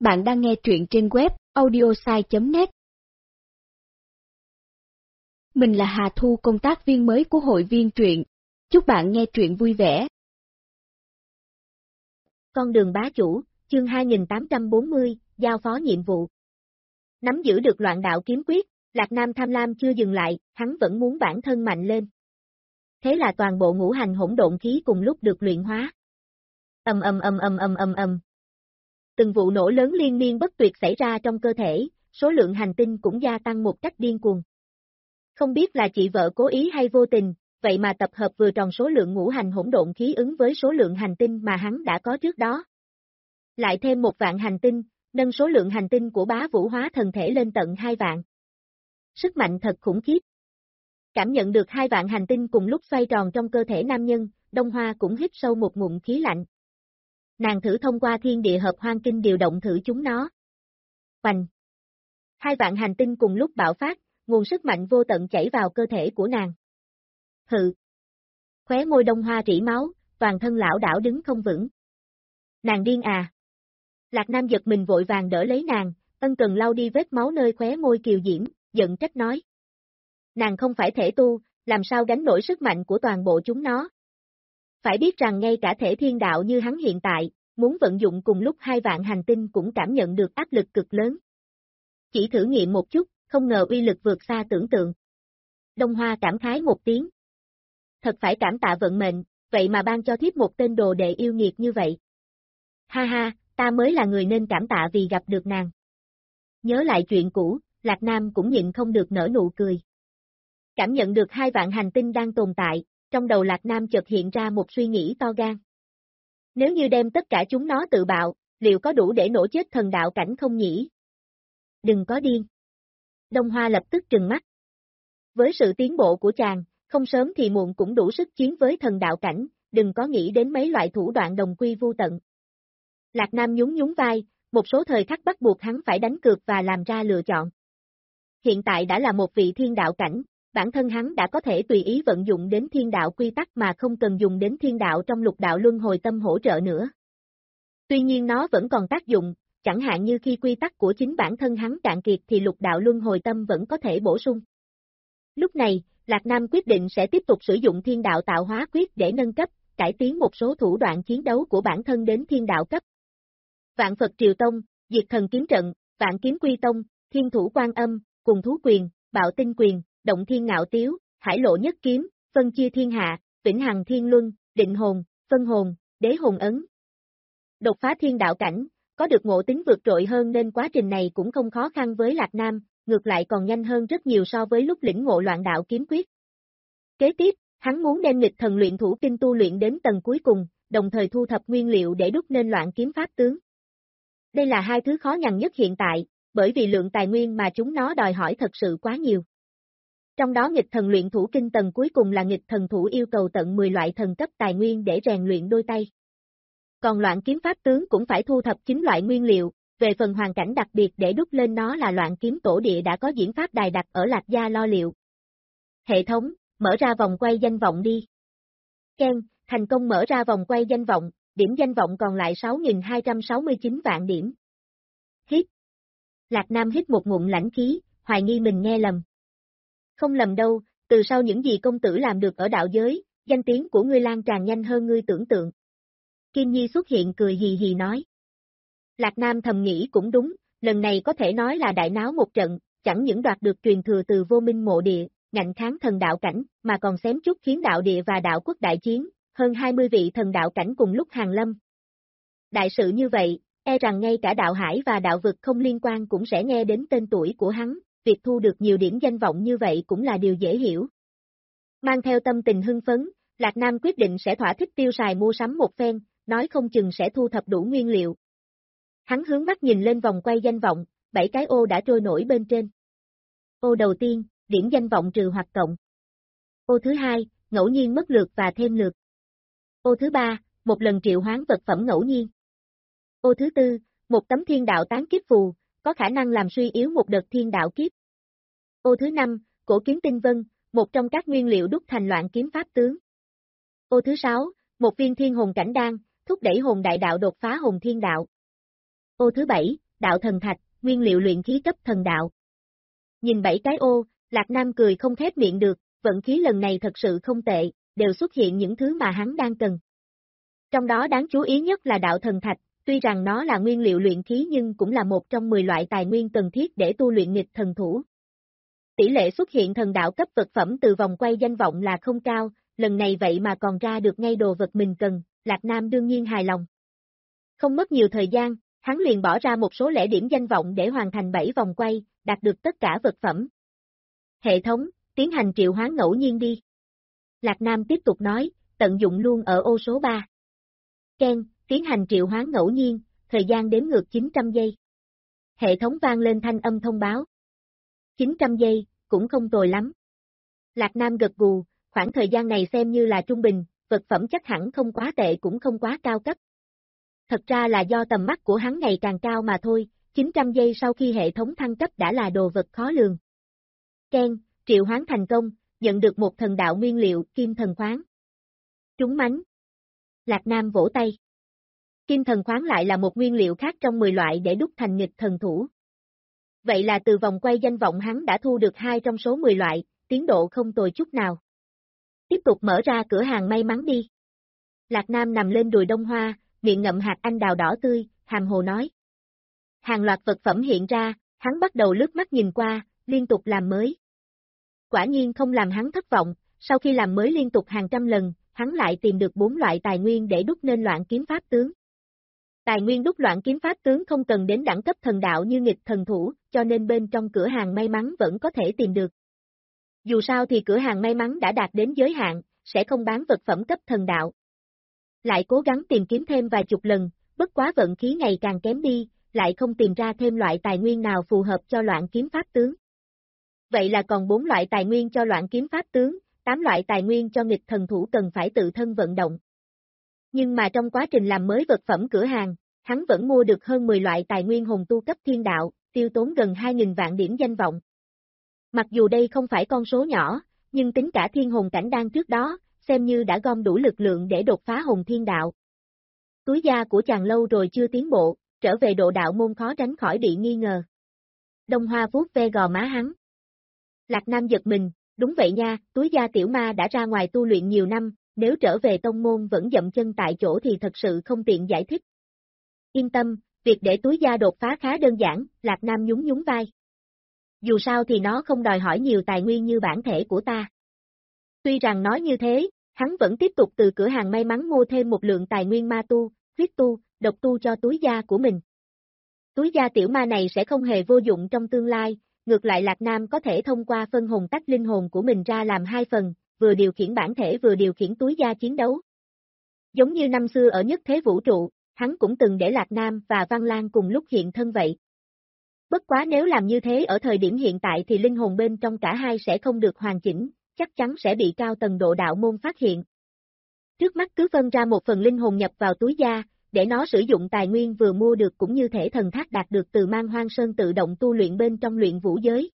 Bạn đang nghe truyện trên web audiosai.net. Mình là Hà Thu, công tác viên mới của hội viên truyện. Chúc bạn nghe truyện vui vẻ. Con đường bá chủ, chương 2840, giao phó nhiệm vụ. Nắm giữ được loạn đạo kiếm quyết, Lạc Nam tham lam chưa dừng lại, hắn vẫn muốn bản thân mạnh lên. Thế là toàn bộ ngũ hành hỗn độn khí cùng lúc được luyện hóa. Ầm. Từng vụ nổ lớn liên miên bất tuyệt xảy ra trong cơ thể, số lượng hành tinh cũng gia tăng một cách điên cuồng. Không biết là chị vợ cố ý hay vô tình, vậy mà tập hợp vừa tròn số lượng ngũ hành hỗn độn khí ứng với số lượng hành tinh mà hắn đã có trước đó. Lại thêm 1.000 hành tinh, nâng số lượng hành tinh của bá vũ hóa thần thể lên tận 2 vạn. Sức mạnh thật khủng khiếp. Cảm nhận được 2 vạn hành tinh cùng lúc xoay tròn trong cơ thể nam nhân, Đông Hoa cũng hít sâu một ngụm khí lạnh. Nàng thử thông qua thiên địa hợp hoang kinh điều động thử chúng nó. Oanh! 2 vạn hành tinh cùng lúc bạo phát, nguồn sức mạnh vô tận chảy vào cơ thể của nàng. Hừ! Khóe môi Đông Hoa rỉ máu, toàn thân lão đảo đứng không vững. Nàng điên à! Lạc Nam giật mình vội vàng đỡ lấy nàng, ân cần lau đi vết máu nơi khóe môi kiều diễm, giận trách nói. Nàng không phải thể tu, làm sao gánh nổi sức mạnh của toàn bộ chúng nó. Phải biết rằng ngay cả thể thiên đạo như hắn hiện tại, muốn vận dụng cùng lúc 2 vạn hành tinh cũng cảm nhận được áp lực cực lớn. Chỉ thử nghiệm một chút, không ngờ uy lực vượt xa tưởng tượng. Đông Hoa cảm khái một tiếng. Thật phải cảm tạ vận mệnh, vậy mà ban cho thiếp một tên đồ đệ yêu nghiệt như vậy. Ha ha, ta mới là người nên cảm tạ vì gặp được nàng. Nhớ lại chuyện cũ, Lạc Nam cũng nhịn không được nở nụ cười. Cảm nhận được 2 vạn hành tinh đang tồn tại, trong đầu Lạc Nam chợt hiện ra một suy nghĩ to gan. Nếu như đem tất cả chúng nó tự bạo, liệu có đủ để nổ chết thần đạo cảnh không nhỉ? Đừng có điên. Đông Hoa lập tức trừng mắt. Với sự tiến bộ của chàng, không sớm thì muộn cũng đủ sức chiến với thần đạo cảnh, đừng có nghĩ đến mấy loại thủ đoạn đồng quy vu tận. Lạc Nam nhún vai, một số thời khắc bắt buộc hắn phải đánh cược và làm ra lựa chọn. Hiện tại đã là một vị thiên đạo cảnh, bản thân hắn đã có thể tùy ý vận dụng đến thiên đạo quy tắc mà không cần dùng đến thiên đạo trong lục đạo luân hồi tâm hỗ trợ nữa. Tuy nhiên nó vẫn còn tác dụng, chẳng hạn như khi quy tắc của chính bản thân hắn cạn kiệt thì lục đạo luân hồi tâm vẫn có thể bổ sung. Lúc này, Lạc Nam quyết định sẽ tiếp tục sử dụng thiên đạo tạo hóa quyết để nâng cấp, cải tiến một số thủ đoạn chiến đấu của bản thân đến thiên đạo cấp. Vạn Phật Triều Tông, Diệt Thần Kiếm Trận, Vạn Kiếm Quy Tông, Thiên Thủ Quan Âm, Cùng Thú Quyền, Bạo Tinh Quyền, Động Thiên Ngạo Tiếu, Hải Lộ Nhất Kiếm, Phân Chia Thiên Hạ, Vĩnh Hằng Thiên Luân, Định Hồn, Phân Hồn, Đế Hồn Ấn. Đột phá thiên đạo cảnh, có được ngộ tính vượt trội hơn nên quá trình này cũng không khó khăn với Lạc Nam, ngược lại còn nhanh hơn rất nhiều so với lúc lĩnh ngộ loạn đạo kiếm quyết. Kế tiếp, hắn muốn đem nghịch thần luyện thủ kinh tu luyện đến tầng cuối cùng, đồng thời thu thập nguyên liệu để đúc nên loạn kiếm pháp tướng. Đây là hai thứ khó nhằn nhất hiện tại, bởi vì lượng tài nguyên mà chúng nó đòi hỏi thật sự quá nhiều. Trong đó nghịch thần luyện thủ kinh tầng cuối cùng là nghịch thần thủ yêu cầu tận 10 loại thần cấp tài nguyên để rèn luyện đôi tay. Còn loạn kiếm pháp tướng cũng phải thu thập 9 loại nguyên liệu, về phần hoàn cảnh đặc biệt để đúc lên nó là loạn kiếm tổ địa đã có diễn pháp đài đặt ở Lạc Gia lo liệu. Hệ thống, mở ra vòng quay danh vọng đi. Ken, thành công mở ra vòng quay danh vọng, điểm danh vọng còn lại 6.269 vạn điểm. Hít. Lạc Nam hít một ngụm lãnh khí, hoài nghi mình nghe lầm. Không lầm đâu, từ sau những gì công tử làm được ở đạo giới, danh tiếng của ngươi lan tràn nhanh hơn ngươi tưởng tượng. Kim Nhi xuất hiện cười hì hì nói. Lạc Nam thầm nghĩ cũng đúng, lần này có thể nói là đại náo một trận, chẳng những đoạt được truyền thừa từ vô minh mộ địa, ngạnh kháng thần đạo cảnh, mà còn xém chút khiến đạo địa và đạo quốc đại chiến, hơn 20 vị thần đạo cảnh cùng lúc hàng lâm. Đại sự như vậy, e rằng ngay cả đạo hải và đạo vực không liên quan cũng sẽ nghe đến tên tuổi của hắn, việc thu được nhiều điểm danh vọng như vậy cũng là điều dễ hiểu. Mang theo tâm tình hưng phấn, Lạc Nam quyết định sẽ thỏa thích tiêu xài mua sắm một phen, nói không chừng sẽ thu thập đủ nguyên liệu. Hắn hướng mắt nhìn lên vòng quay danh vọng, 7 cái ô đã trôi nổi bên trên. Ô đầu tiên, điểm danh vọng trừ hoặc cộng. Ô thứ hai, ngẫu nhiên mất lượt và thêm lượt. Ô thứ ba, một lần triệu hoán vật phẩm ngẫu nhiên. Ô thứ tư, một tấm thiên đạo tán kiếp phù, có khả năng làm suy yếu một đợt thiên đạo kiếp. Ô thứ năm, cổ kiếm tinh vân, một trong các nguyên liệu đúc thành loạn kiếm pháp tướng. Ô thứ sáu, một viên thiên hồn cảnh đan, thúc đẩy hồn đại đạo đột phá hồn thiên đạo. Ô thứ bảy, đạo thần thạch, nguyên liệu luyện khí cấp thần đạo. Nhìn 7 cái ô, Lạc Nam cười không khép miệng được, vận khí lần này thật sự không tệ, đều xuất hiện những thứ mà hắn đang cần. Trong đó đáng chú ý nhất là đạo thần thạch, tuy rằng nó là nguyên liệu luyện khí nhưng cũng là một trong 10 loại tài nguyên cần thiết để tu luyện nghịch thần thủ. Tỷ lệ xuất hiện thần đạo cấp vật phẩm từ vòng quay danh vọng là không cao, lần này vậy mà còn ra được ngay đồ vật mình cần, Lạc Nam đương nhiên hài lòng. Không mất nhiều thời gian, hắn liền bỏ ra một số lẻ điểm danh vọng để hoàn thành 7 vòng quay, đạt được tất cả vật phẩm. Hệ thống, tiến hành triệu hoán ngẫu nhiên đi. Lạc Nam tiếp tục nói, tận dụng luôn ở ô số 3. Ken, tiến hành triệu hoán ngẫu nhiên, thời gian đếm ngược 900 giây. Hệ thống vang lên thanh âm thông báo. 900 giây, cũng không tồi lắm. Lạc Nam gật gù, khoảng thời gian này xem như là trung bình, vật phẩm chắc hẳn không quá tệ cũng không quá cao cấp. Thật ra là do tầm mắt của hắn ngày càng cao mà thôi, 900 giây sau khi hệ thống thăng cấp đã là đồ vật khó lường. Ken, triệu hoán thành công, nhận được một thần đạo nguyên liệu, kim thần khoáng. Trúng mánh. Lạc Nam vỗ tay. Kim thần khoáng lại là một nguyên liệu khác trong 10 loại để đúc thành nghịch thần thủ. Vậy là từ vòng quay danh vọng hắn đã thu được 2 trong số 10 loại, tiến độ không tồi chút nào. Tiếp tục mở ra cửa hàng may mắn đi. Lạc Nam nằm lên đùi Đông Hoa, miệng ngậm hạt anh đào đỏ tươi, hàm hồ nói. Hàng loạt vật phẩm hiện ra, hắn bắt đầu lướt mắt nhìn qua, liên tục làm mới. Quả nhiên không làm hắn thất vọng, sau khi làm mới liên tục hàng trăm lần, hắn lại tìm được 4 loại tài nguyên để đúc nên loạn kiếm pháp tướng. Tài nguyên đúc loạn kiếm pháp tướng không cần đến đẳng cấp thần đạo như nghịch thần thủ, cho nên bên trong cửa hàng may mắn vẫn có thể tìm được. Dù sao thì cửa hàng may mắn đã đạt đến giới hạn, sẽ không bán vật phẩm cấp thần đạo. Lại cố gắng tìm kiếm thêm vài chục lần, bất quá vận khí ngày càng kém đi, lại không tìm ra thêm loại tài nguyên nào phù hợp cho loạn kiếm pháp tướng. Vậy là còn 4 loại tài nguyên cho loạn kiếm pháp tướng, 8 loại tài nguyên cho nghịch thần thủ cần phải tự thân vận động. Nhưng mà trong quá trình làm mới vật phẩm cửa hàng, hắn vẫn mua được hơn 10 loại tài nguyên hồn tu cấp thiên đạo, tiêu tốn gần 2.000 vạn điểm danh vọng. Mặc dù đây không phải con số nhỏ, nhưng tính cả thiên hồn cảnh đan trước đó, xem như đã gom đủ lực lượng để đột phá hồn thiên đạo. Túi da của chàng lâu rồi chưa tiến bộ, trở về độ đạo môn khó tránh khỏi bị nghi ngờ. Đông Hoa vuốt ve gò má hắn. Lạc Nam giật mình, đúng vậy nha, túi da tiểu ma đã ra ngoài tu luyện nhiều năm, nếu trở về tông môn vẫn dậm chân tại chỗ thì thật sự không tiện giải thích. Yên tâm, việc để túi da đột phá khá đơn giản, Lạc Nam nhún nhún vai. Dù sao thì nó không đòi hỏi nhiều tài nguyên như bản thể của ta. Tuy rằng nói như thế, hắn vẫn tiếp tục từ cửa hàng may mắn mua thêm một lượng tài nguyên ma tu, huyết tu, độc tu cho túi da của mình. Túi da tiểu ma này sẽ không hề vô dụng trong tương lai, ngược lại Lạc Nam có thể thông qua phân hồn tách linh hồn của mình ra làm 2 phần, vừa điều khiển bản thể vừa điều khiển túi da chiến đấu. Giống như năm xưa ở nhất thế vũ trụ, hắn cũng từng để Lạc Nam và Văn Lan cùng lúc hiện thân vậy. Bất quá nếu làm như thế ở thời điểm hiện tại thì linh hồn bên trong cả hai sẽ không được hoàn chỉnh, chắc chắn sẽ bị cao tầng độ đạo môn phát hiện. Trước mắt cứ phân ra một phần linh hồn nhập vào túi da, để nó sử dụng tài nguyên vừa mua được cũng như thể thần thác đạt được từ Man Hoang Sơn tự động tu luyện bên trong luyện vũ giới.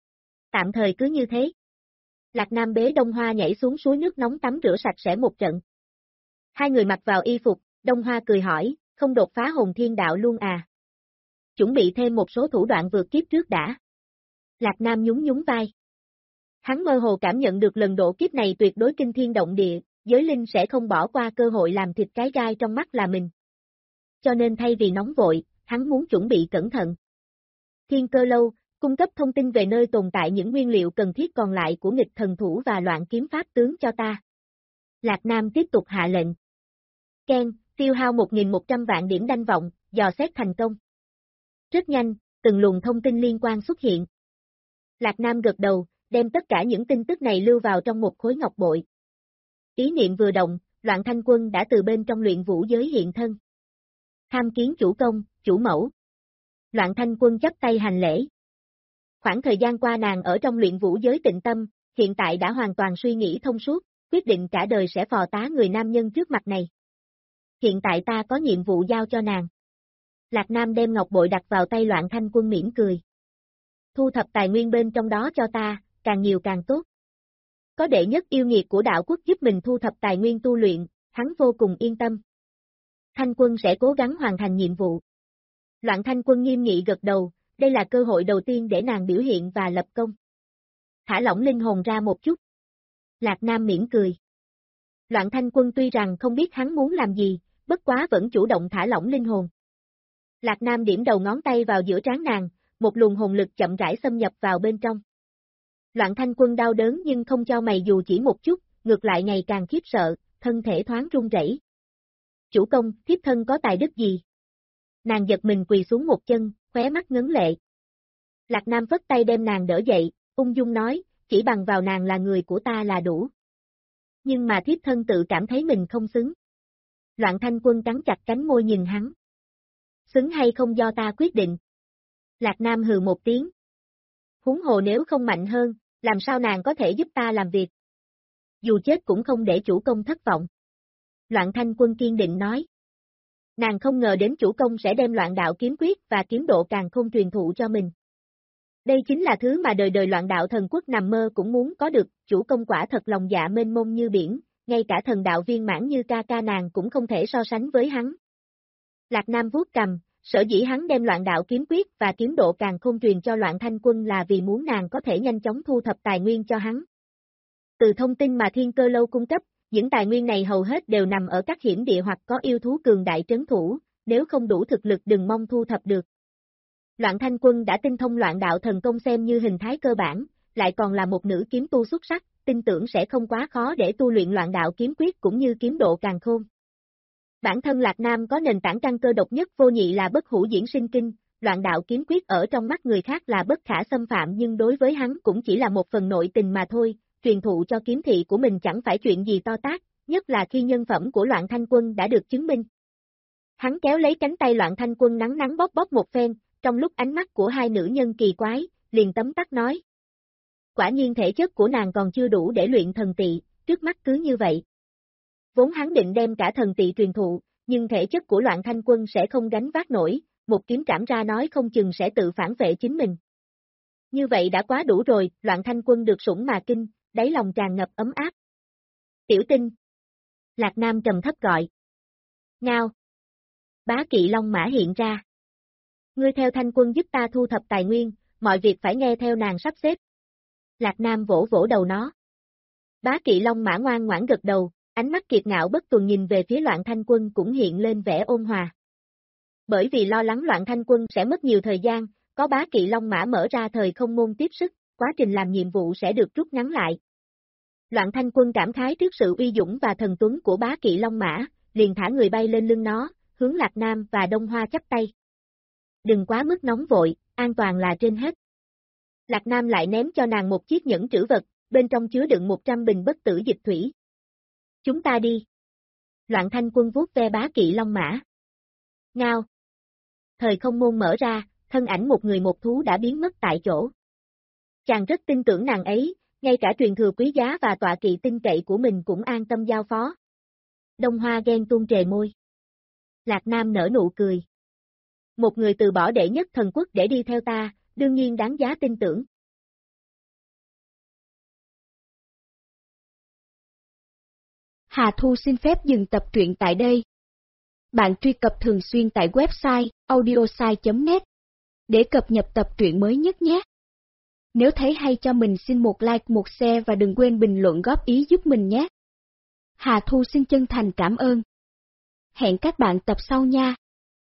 Tạm thời cứ như thế. Lạc Nam bế Đông Hoa nhảy xuống suối nước nóng tắm rửa sạch sẽ một trận. Hai người mặc vào y phục, Đông Hoa cười hỏi, không đột phá hồn thiên đạo luôn à? Chuẩn bị thêm một số thủ đoạn vượt kiếp trước đã. Lạc Nam nhún nhún vai. Hắn mơ hồ cảm nhận được lần độ kiếp này tuyệt đối kinh thiên động địa, giới linh sẽ không bỏ qua cơ hội làm thịt cái gai trong mắt là mình. Cho nên thay vì nóng vội, hắn muốn chuẩn bị cẩn thận. Thiên Cơ Lâu, cung cấp thông tin về nơi tồn tại những nguyên liệu cần thiết còn lại của nghịch thần thủ và loạn kiếm pháp tướng cho ta. Lạc Nam tiếp tục hạ lệnh. Ken, tiêu hao 1.100 vạn điểm danh vọng, dò xét thành công. Rất nhanh, từng luồng thông tin liên quan xuất hiện. Lạc Nam gật đầu, đem tất cả những tin tức này lưu vào trong một khối ngọc bội. Ý niệm vừa động, Loạn Thanh Quân đã từ bên trong luyện vũ giới hiện thân. Tham kiến chủ công, chủ mẫu. Loạn Thanh Quân chắp tay hành lễ. Khoảng thời gian qua nàng ở trong luyện vũ giới tịnh tâm, hiện tại đã hoàn toàn suy nghĩ thông suốt, quyết định cả đời sẽ phò tá người nam nhân trước mặt này. Hiện tại ta có nhiệm vụ giao cho nàng. Lạc Nam đem ngọc bội đặt vào tay Loạn Thanh Quân mỉm cười. Thu thập tài nguyên bên trong đó cho ta, càng nhiều càng tốt. Có đệ nhất yêu nghiệt của đạo quốc giúp mình thu thập tài nguyên tu luyện, hắn vô cùng yên tâm. Thanh Quân sẽ cố gắng hoàn thành nhiệm vụ. Loạn Thanh Quân nghiêm nghị gật đầu, đây là cơ hội đầu tiên để nàng biểu hiện và lập công. Thả lỏng linh hồn ra một chút. Lạc Nam mỉm cười. Loạn Thanh Quân tuy rằng không biết hắn muốn làm gì, bất quá vẫn chủ động thả lỏng linh hồn. Lạc Nam điểm đầu ngón tay vào giữa trán nàng, một luồng hồn lực chậm rãi xâm nhập vào bên trong. Loạn Thanh Quân đau đớn nhưng không cho mày dù chỉ một chút, ngược lại ngày càng khiếp sợ, thân thể thoáng run rẩy. Chủ công, thiếp thân có tài đức gì? Nàng giật mình quỳ xuống một chân, khóe mắt ngấn lệ. Lạc Nam vất tay đem nàng đỡ dậy, ung dung nói, chỉ bằng vào nàng là người của ta là đủ. Nhưng mà thiếp thân tự cảm thấy mình không xứng. Loạn Thanh Quân cắn chặt cánh môi nhìn hắn. Xứng hay không do ta quyết định. Lạc Nam hừ một tiếng. Huống hồ nếu không mạnh hơn, làm sao nàng có thể giúp ta làm việc? Dù chết cũng không để chủ công thất vọng. Loạn Thanh Quân kiên định nói. Nàng không ngờ đến chủ công sẽ đem Loạn Đạo Kiếm Quyết và kiếm độ càn khôn truyền thụ cho mình. Đây chính là thứ mà đời đời Loạn Đạo Thần Quốc nằm mơ cũng muốn có được, chủ công quả thật lòng dạ mênh mông như biển, ngay cả thần đạo viên mãn như ca ca nàng cũng không thể so sánh với hắn. Lạc Nam vuốt cầm, sở dĩ hắn đem Loạn Đạo Kiếm Quyết và kiếm độ càn khôn truyền cho Loạn Thanh Quân là vì muốn nàng có thể nhanh chóng thu thập tài nguyên cho hắn. Từ thông tin mà Thiên Cơ Lâu cung cấp, những tài nguyên này hầu hết đều nằm ở các hiểm địa hoặc có yêu thú cường đại trấn thủ, nếu không đủ thực lực đừng mong thu thập được. Loạn Thanh Quân đã tinh thông Loạn Đạo thần công xem như hình thái cơ bản, lại còn là một nữ kiếm tu xuất sắc, tin tưởng sẽ không quá khó để tu luyện Loạn Đạo Kiếm Quyết cũng như kiếm độ càn khôn. Bản thân Lạc Nam có nền tảng căn cơ độc nhất vô nhị là bất hủ diễn sinh kinh, Loạn Đạo Kiếm Quyết ở trong mắt người khác là bất khả xâm phạm nhưng đối với hắn cũng chỉ là một phần nội tình mà thôi, truyền thụ cho kiếm thị của mình chẳng phải chuyện gì to tát, nhất là khi nhân phẩm của Loạn Thanh Quân đã được chứng minh. Hắn kéo lấy cánh tay Loạn Thanh Quân nắng nắng bóp bóp một phen, trong lúc ánh mắt của hai nữ nhân kỳ quái, liền tấm tắc nói. Quả nhiên thể chất của nàng còn chưa đủ để luyện thần tỵ, trước mắt cứ như vậy. Vốn hắn định đem cả thần tỵ truyền thụ, nhưng thể chất của Loạn Thanh Quân sẽ không gánh vác nổi, một kiếm trảm ra nói không chừng sẽ tự phản vệ chính mình. Như vậy đã quá đủ rồi, Loạn Thanh Quân được sủng mà kinh, đáy lòng tràn ngập ấm áp. Tiểu Tinh. Lạc Nam trầm thấp gọi. Ngao. Bá Kỵ Long Mã hiện ra. Ngươi theo Thanh Quân giúp ta thu thập tài nguyên, mọi việc phải nghe theo nàng sắp xếp. Lạc Nam vỗ vỗ đầu nó. Bá Kỵ Long Mã ngoan ngoãn gật đầu, ánh mắt kiệt ngạo bất tuần nhìn về phía Loạn Thanh Quân cũng hiện lên vẻ ôn hòa. Bởi vì lo lắng Loạn Thanh Quân sẽ mất nhiều thời gian, có Bá Kỵ Long Mã mở ra thời không môn tiếp sức, quá trình làm nhiệm vụ sẽ được rút ngắn lại. Loạn Thanh Quân cảm khái trước sự uy dũng và thần tuấn của Bá Kỵ Long Mã, liền thả người bay lên lưng nó, hướng Lạc Nam và Đông Hoa chắp tay. Đừng quá mức nóng vội, an toàn là trên hết. Lạc Nam lại ném cho nàng một chiếc nhẫn trữ vật, bên trong chứa đựng 100 bình bất tử dịch thủy. Chúng ta đi. Loạn Thanh Quân vuốt ve Bá Kỵ Long Mã. Ngao. Thời không môn mở ra, thân ảnh một người một thú đã biến mất tại chỗ. Chàng rất tin tưởng nàng ấy, ngay cả truyền thừa quý giá và tọa kỵ tin cậy của mình cũng an tâm giao phó. Đông Hoa ghen tuông trề môi. Lạc Nam nở nụ cười. Một người từ bỏ đệ nhất thần quốc để đi theo ta, đương nhiên đáng giá tin tưởng. Hà Thu xin phép dừng tập truyện tại đây. Bạn truy cập thường xuyên tại website audiosai.net để cập nhật tập truyện mới nhất nhé. Nếu thấy hay cho mình xin một like, một share và đừng quên bình luận góp ý giúp mình nhé. Hà Thu xin chân thành cảm ơn. Hẹn các bạn tập sau nha.